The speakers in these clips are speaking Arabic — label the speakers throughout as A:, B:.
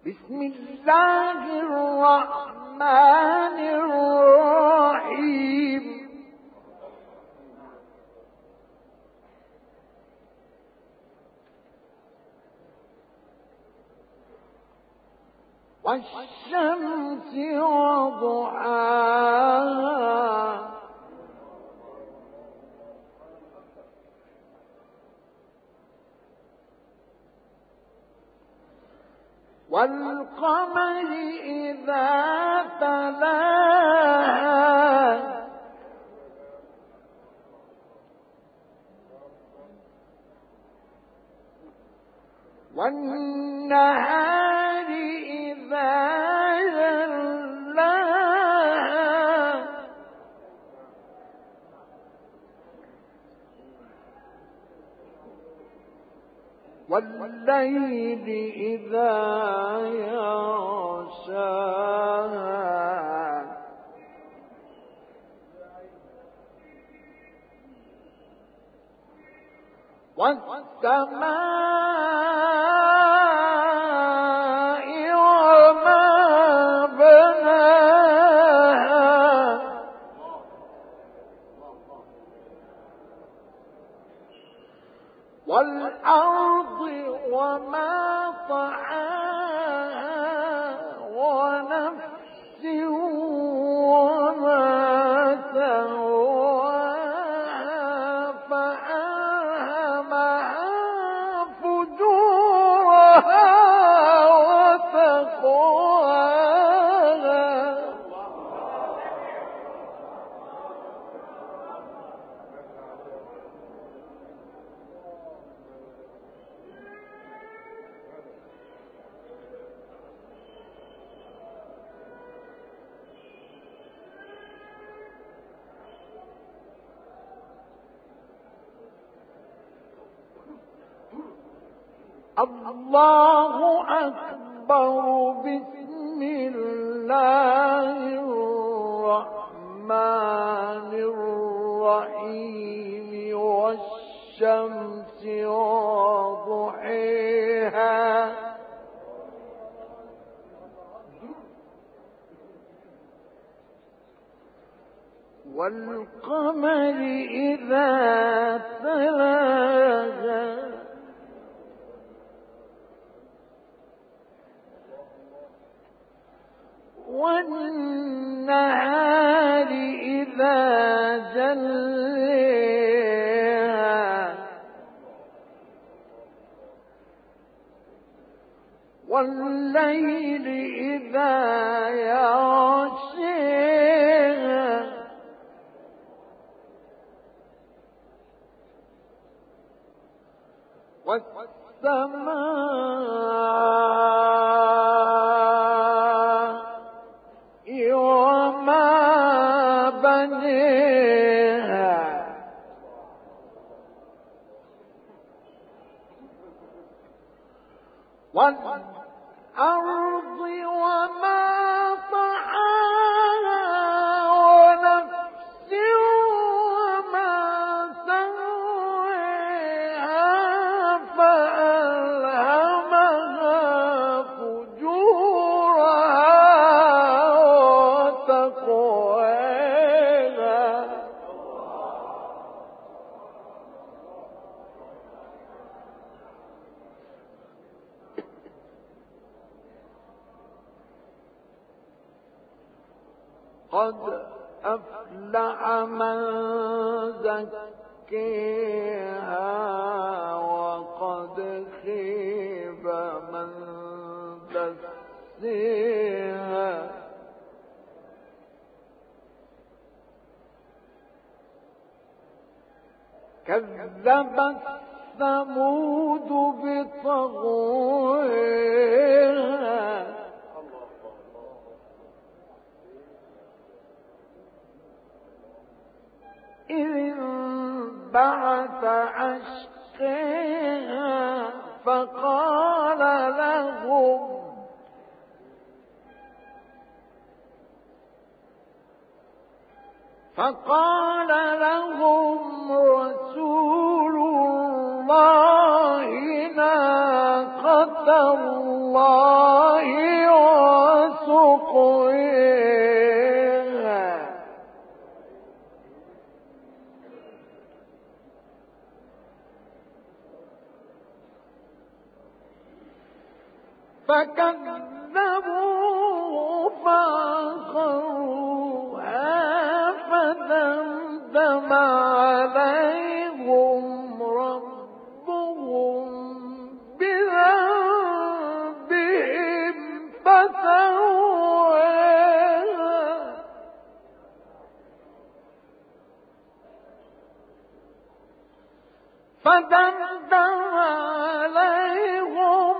A: بسم الله الرحمن الرحيم والشمس وضحاها والقمر إذا تلاها والنهار إذا جلاها والليل إذا يغشاها والسماء وما بناها والأرض وما طحاها ونفس وما سواها فألهمها فجورها وتقواها الله أكبر. بسم الله الرحمن الرحيم والشمس وضحيها والقمر إذا تلاها والنهار إذا جلاها والليل إذا يغشاها والسماء وما بنيها والأرض وما طحاها ونفس وما سواها فألهمها فجورها وتقواها قد أفلح من زكاها وقد خيب من دساها كذبت ثمود بطغواها إذ انبعث أشقاها فقال لهم رسول الله ناقة الله فكذبوه فعقروها فدمدم عليهم ربهم بذنبهم فسواها عليهم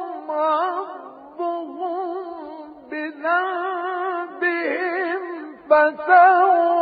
A: ربهم بذنبهم فسواها